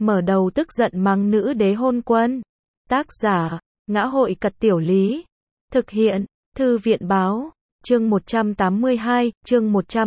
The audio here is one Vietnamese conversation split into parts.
mở đầu tức giận mắng nữ đế hôn quân. Tác giả, Ngã hội Cật Tiểu Lý. Thực hiện, Thư viện báo. Chương 182, chương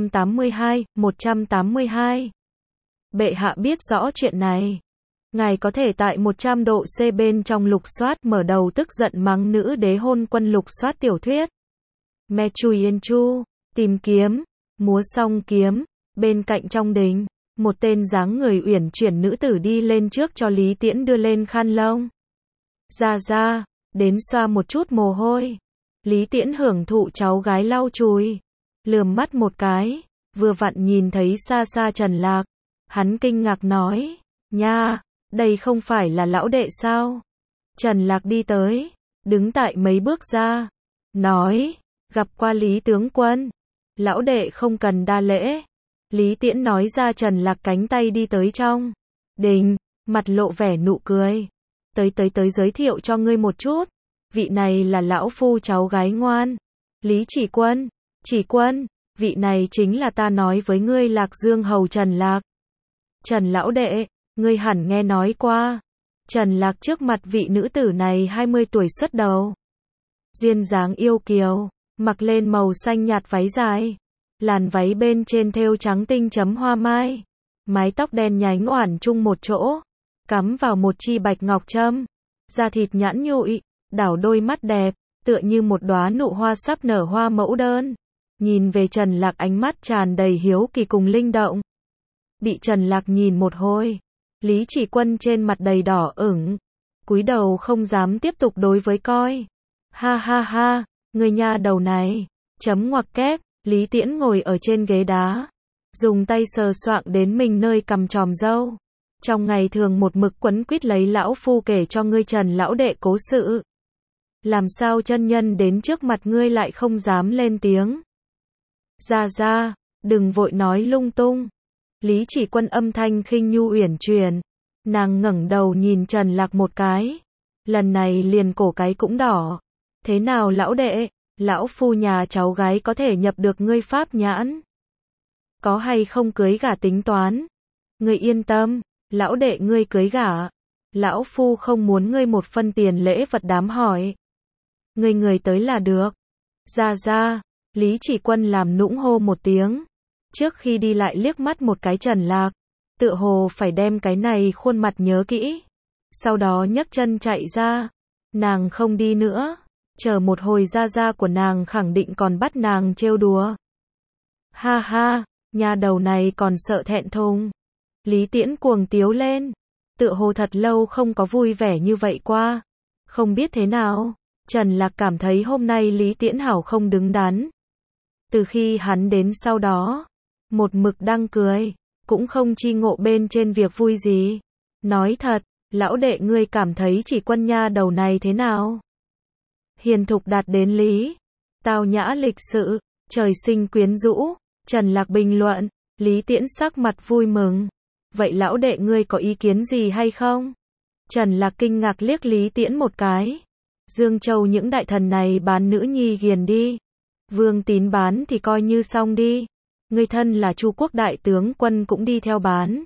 182. Bệ hạ biết rõ chuyện này. Ngài có thể tại 100 độ C bên trong lục soát mở đầu tức giận mắng nữ đế hôn quân lục soát tiểu thuyết. Me Chui Yên Chu, tìm kiếm, múa song kiếm, bên cạnh trong đình, một tên dáng người uyển chuyển nữ tử đi lên trước cho Lý Tiễn đưa lên khăn lông. Ra, đến xoa một chút mồ hôi. Lý Tiễn hưởng thụ cháu gái lau chùi, lườm mắt một cái, vừa vặn nhìn thấy xa xa Trần Lạc. Hắn kinh ngạc nói, nha, đây không phải là lão đệ sao? Trần Lạc đi tới, đứng tại mấy bước ra, nói, gặp qua Lý tướng quân. Lão đệ không cần đa lễ. Lý Tiễn nói ra. Trần Lạc cánh tay đi tới trong đình, mặt lộ vẻ nụ cười. Tới giới thiệu cho ngươi một chút. Vị này là lão phu cháu gái ngoan, Lý Chỉ Quân. Chỉ Quân, vị này chính là ta nói với ngươi Lạc Dương hầu Trần Lạc. Trần lão đệ, ngươi hẳn nghe nói qua. Trần Lạc trước mặt vị nữ tử này 20 tuổi xuất đầu, duyên dáng yêu kiều, mặc lên màu xanh nhạt váy dài, làn váy bên trên thêu trắng tinh chấm hoa mai, mái tóc đen nhánh oản chung một chỗ, cắm vào một chi bạch ngọc trâm, da thịt nhẵn nhụi, đảo đôi mắt đẹp, tựa như một đóa nụ hoa sắp nở hoa mẫu đơn. Nhìn về Trần Lạc ánh mắt tràn đầy hiếu kỳ cùng linh động. Bị Trần Lạc nhìn một hồi, Lý Chỉ Quân trên mặt đầy đỏ ửng, cúi đầu không dám tiếp tục đối với coi. Ha, người nha đầu này, chấm ngoặc kép. Lý Tiễn ngồi ở trên ghế đá, dùng tay sờ soạng đến mình nơi cằm tròm râu. Trong ngày thường một mực quấn quýt lấy lão phu kể cho ngươi Trần lão đệ cố sự. Làm sao chân nhân đến trước mặt ngươi lại không dám lên tiếng? Ra, đừng vội nói lung tung. Lý Chỉ Quân âm thanh khinh nhu uyển chuyển. Nàng ngẩng đầu nhìn Trần Lạc một cái. Lần này liền cổ cái cũng đỏ. Thế nào lão đệ? Lão phu nhà cháu gái có thể nhập được ngươi pháp nhãn. Có hay không cưới gả tính toán? Ngươi yên tâm, lão đệ ngươi cưới gả. Lão phu không muốn ngươi một phân tiền lễ vật đám hỏi. Người tới là được. Ra, Lý Chỉ Quân làm nũng hô một tiếng. Trước khi đi lại liếc mắt một cái Trần Lạc. Tựa hồ phải đem cái này khuôn mặt nhớ kỹ. Sau đó nhấc chân chạy ra. Nàng không đi nữa. Chờ một hồi gia của nàng khẳng định còn bắt nàng trêu đùa. Ha, nhà đầu này còn sợ thẹn thùng. Lý Tiễn cuồng tiếu lên. Tựa hồ thật lâu không có vui vẻ như vậy qua. Không biết thế nào, Trần Lạc cảm thấy hôm nay Lý Tiễn hảo không đứng đắn. Từ khi hắn đến sau đó, một mực đang cười, cũng không chi ngộ bên trên việc vui gì. Nói thật, lão đệ ngươi cảm thấy Chỉ Quân nha đầu này thế nào? Hiền thục đạt đến lý, tao nhã lịch sự, trời sinh quyến rũ. Trần Lạc bình luận. Lý Tiễn sắc mặt vui mừng. Vậy lão đệ ngươi có ý kiến gì hay không? Trần Lạc kinh ngạc liếc Lý Tiễn một cái. Dương Châu những đại thần này bán nữ nhi ghiền đi. Vương Tín bán thì coi như xong đi. Ngươi thân là Chu quốc đại tướng quân cũng đi theo bán.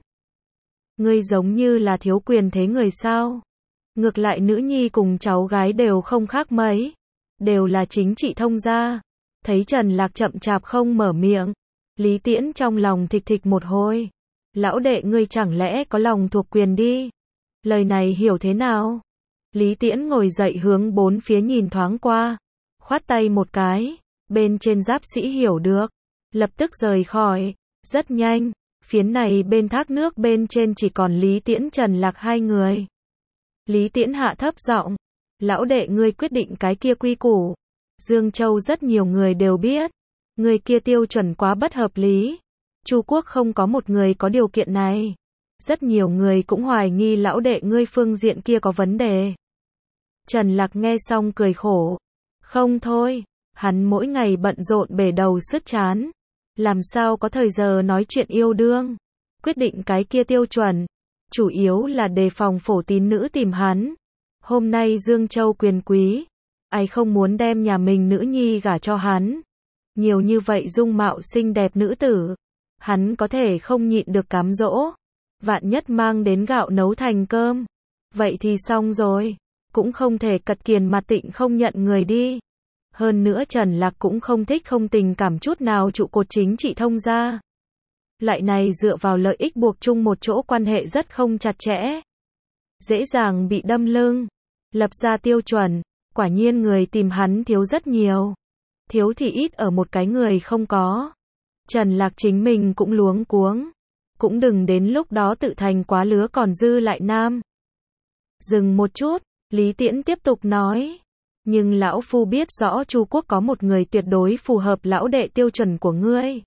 Ngươi giống như là thiếu quyền thế người sao? Ngược lại nữ nhi cùng cháu gái đều không khác mấy. Đều là chính trị thông gia. Thấy Trần Lạc chậm chạp không mở miệng. Lý Tiễn trong lòng thịch một hồi. Lão đệ ngươi chẳng lẽ có lòng thuộc quyền đi? Lời này hiểu thế nào? Lý Tiễn ngồi dậy hướng bốn phía nhìn thoáng qua. Khoát tay một cái. Bên trên giáp sĩ hiểu được. Lập tức rời khỏi. Rất nhanh. Phiến này bên thác nước bên trên chỉ còn Lý Tiễn Trần Lạc hai người. Lý Tiễn hạ thấp giọng. Lão đệ ngươi quyết định cái kia quy củ. Dương Châu rất nhiều người đều biết. Người kia tiêu chuẩn quá bất hợp lý. Chu quốc không có một người có điều kiện này. Rất nhiều người cũng hoài nghi lão đệ ngươi phương diện kia có vấn đề. Trần Lạc nghe xong cười khổ. Không thôi, hắn mỗi ngày bận rộn bể đầu sứt chán. Làm sao có thời giờ nói chuyện yêu đương. Quyết định cái kia tiêu chuẩn. Chủ yếu là đề phòng phổ tín nữ tìm hắn. Hôm nay Dương Châu quyền quý. Ai không muốn đem nhà mình nữ nhi gả cho hắn. Nhiều như vậy dung mạo xinh đẹp nữ tử. Hắn có thể không nhịn được cám dỗ. Vạn nhất mang đến gạo nấu thành cơm. Vậy thì xong rồi. Cũng không thể cật kiền mà tịnh không nhận người đi. Hơn nữa Trần Lạc cũng không thích không tình cảm chút nào trụ cột chính trị thông gia. Loại này dựa vào lợi ích buộc chung một chỗ quan hệ rất không chặt chẽ. Dễ dàng bị đâm lưng. Lập ra tiêu chuẩn. Quả nhiên người tìm hắn thiếu rất nhiều. Thiếu thì ít ở một cái người không có. Trần Lạc chính mình cũng luống cuống. Cũng đừng đến lúc đó tự thành quá lứa còn dư lại nam. Dừng một chút, Lý Tiễn tiếp tục nói. Nhưng lão phu biết rõ Chu quốc có một người tuyệt đối phù hợp lão đệ tiêu chuẩn của ngươi.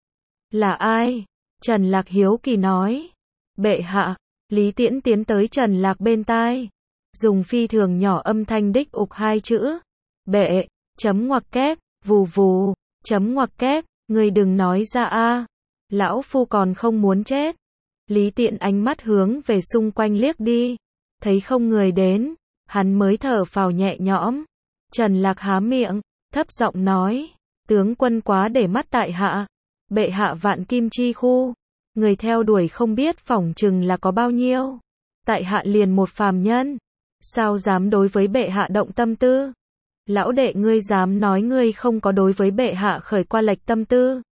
Là ai? Trần Lạc hiếu kỳ nói. Bệ hạ. Lý Tiễn tiến tới Trần Lạc bên tai. Dùng phi thường nhỏ âm thanh đích ục hai chữ. Bệ, chấm ngoặc kép, vù vù, chấm ngoặc kép, ngươi đừng nói ra a. Lão phu còn không muốn chết. Lý Tiễn ánh mắt hướng về xung quanh liếc đi. Thấy không người đến, hắn mới thở phào nhẹ nhõm. Trần Lạc há miệng, thấp giọng nói. Tướng quân quá để mắt tại hạ. Bệ hạ vạn kim chi khu. Người theo đuổi không biết phỏng chừng là có bao nhiêu. Tại hạ liền một phàm nhân. Sao dám đối với bệ hạ động tâm tư? Lão đệ ngươi dám nói ngươi không có đối với bệ hạ khởi qua lệch tâm tư?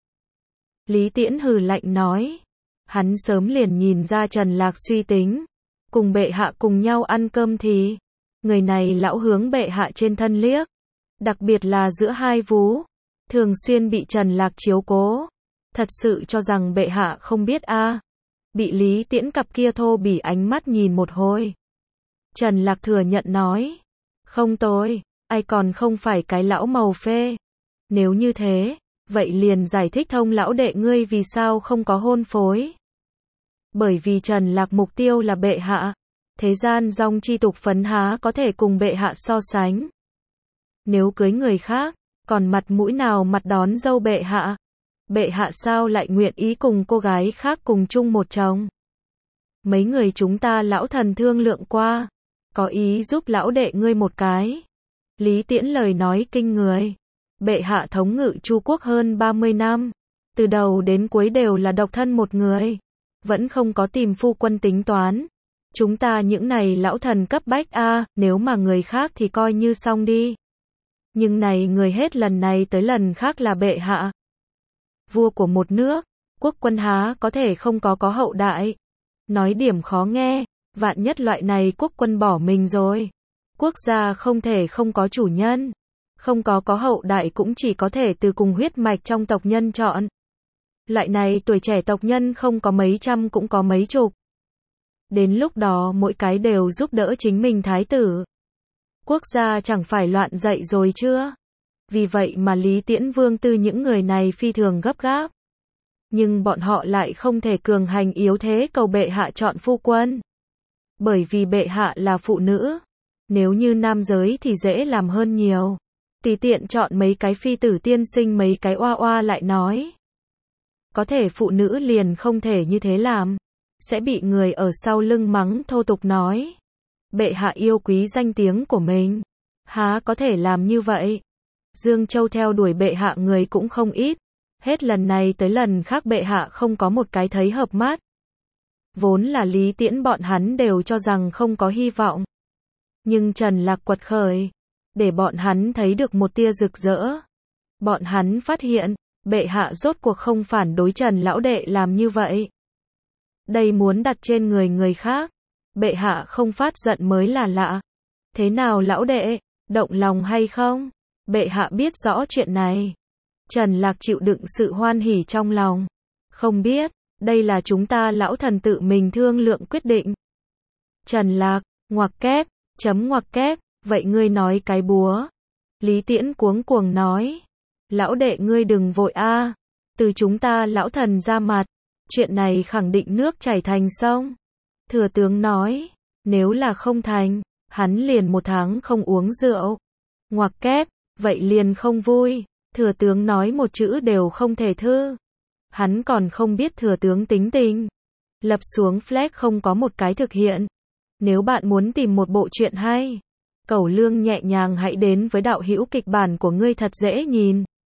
Lý Tiễn hừ lạnh nói. Hắn sớm liền nhìn ra Trần Lạc suy tính. Cùng bệ hạ cùng nhau ăn cơm thì. Người này lão hướng bệ hạ trên thân liếc. Đặc biệt là giữa hai vú. Thường xuyên bị Trần Lạc chiếu cố. Thật sự cho rằng bệ hạ không biết a. Bị Lý Tiễn cặp kia thô bỉ ánh mắt nhìn một hồi. Trần Lạc thừa nhận nói. Không tôi, ai còn không phải cái lão màu phê. Nếu như thế, vậy liền giải thích thông lão đệ ngươi vì sao không có hôn phối. Bởi vì Trần Lạc mục tiêu là bệ hạ. Thế gian dòng chi tục phấn há có thể cùng bệ hạ so sánh. Nếu cưới người khác, còn mặt mũi nào mặt đón dâu bệ hạ. Bệ hạ sao lại nguyện ý cùng cô gái khác cùng chung một chồng. Mấy người chúng ta lão thần thương lượng qua. Có ý giúp lão đệ ngươi một cái. Lý Tiễn lời nói kinh người. Bệ hạ thống ngự Chu quốc hơn 30 năm. Từ đầu đến cuối đều là độc thân một người. Vẫn không có tìm phu quân tính toán. Chúng ta những này lão thần cấp bách a, nếu mà người khác thì coi như xong đi. Nhưng này người hết lần này tới lần khác là bệ hạ. Vua của một nước, quốc quân há có thể không có hậu đại. Nói điểm khó nghe, vạn nhất loại này quốc quân bỏ mình rồi. Quốc gia không thể không có chủ nhân. Không có hậu đại cũng chỉ có thể từ cùng huyết mạch trong tộc nhân chọn. Loại này tuổi trẻ tộc nhân không có mấy trăm cũng có mấy chục. Đến lúc đó mỗi cái đều giúp đỡ chính mình thái tử. Quốc gia chẳng phải loạn dậy rồi chưa? Vì vậy mà Lý Tiễn Vương Tư những người này phi thường gấp gáp. Nhưng bọn họ lại không thể cường hành yếu thế cầu bệ hạ chọn phu quân. Bởi vì bệ hạ là phụ nữ. Nếu như nam giới thì dễ làm hơn nhiều. Tùy tiện chọn mấy cái phi tử tiên sinh mấy cái oa oa lại nói. Có thể phụ nữ liền không thể như thế làm. Sẽ bị người ở sau lưng mắng thô tục nói. Bệ hạ yêu quý danh tiếng của mình. Há có thể làm như vậy. Dương Châu theo đuổi bệ hạ người cũng không ít. Hết lần này tới lần khác bệ hạ không có một cái thấy hợp mắt. Vốn là Lý Tiễn bọn hắn đều cho rằng không có hy vọng. Nhưng Trần Lạc quật khởi. Để bọn hắn thấy được một tia rực rỡ. Bọn hắn phát hiện, bệ hạ rốt cuộc không phản đối Trần lão đệ làm như vậy. Đây muốn đặt trên người khác. Bệ hạ không phát giận mới là lạ. Thế nào lão đệ, động lòng hay không? Bệ hạ biết rõ chuyện này. Trần Lạc chịu đựng sự hoan hỉ trong lòng. Không biết, đây là chúng ta lão thần tự mình thương lượng quyết định. Trần Lạc, ngoặc kép, chấm ngoặc kép, vậy ngươi nói cái búa. Lý Tiễn cuống cuồng nói. Lão đệ ngươi đừng vội a, từ chúng ta lão thần ra mặt. Chuyện này khẳng định nước chảy thành sông. Thừa tướng nói, nếu là không thành, hắn liền 1 tháng không uống rượu. Ngoặc kép, vậy liền không vui. Thừa tướng nói một chữ đều không thể thư. Hắn còn không biết thừa tướng tính tình. Lập xuống flag không có một cái thực hiện. Nếu bạn muốn tìm một bộ truyện hay, Cẩu Lương nhẹ nhàng hãy đến với đạo hữu kịch bản của ngươi thật dễ nhìn.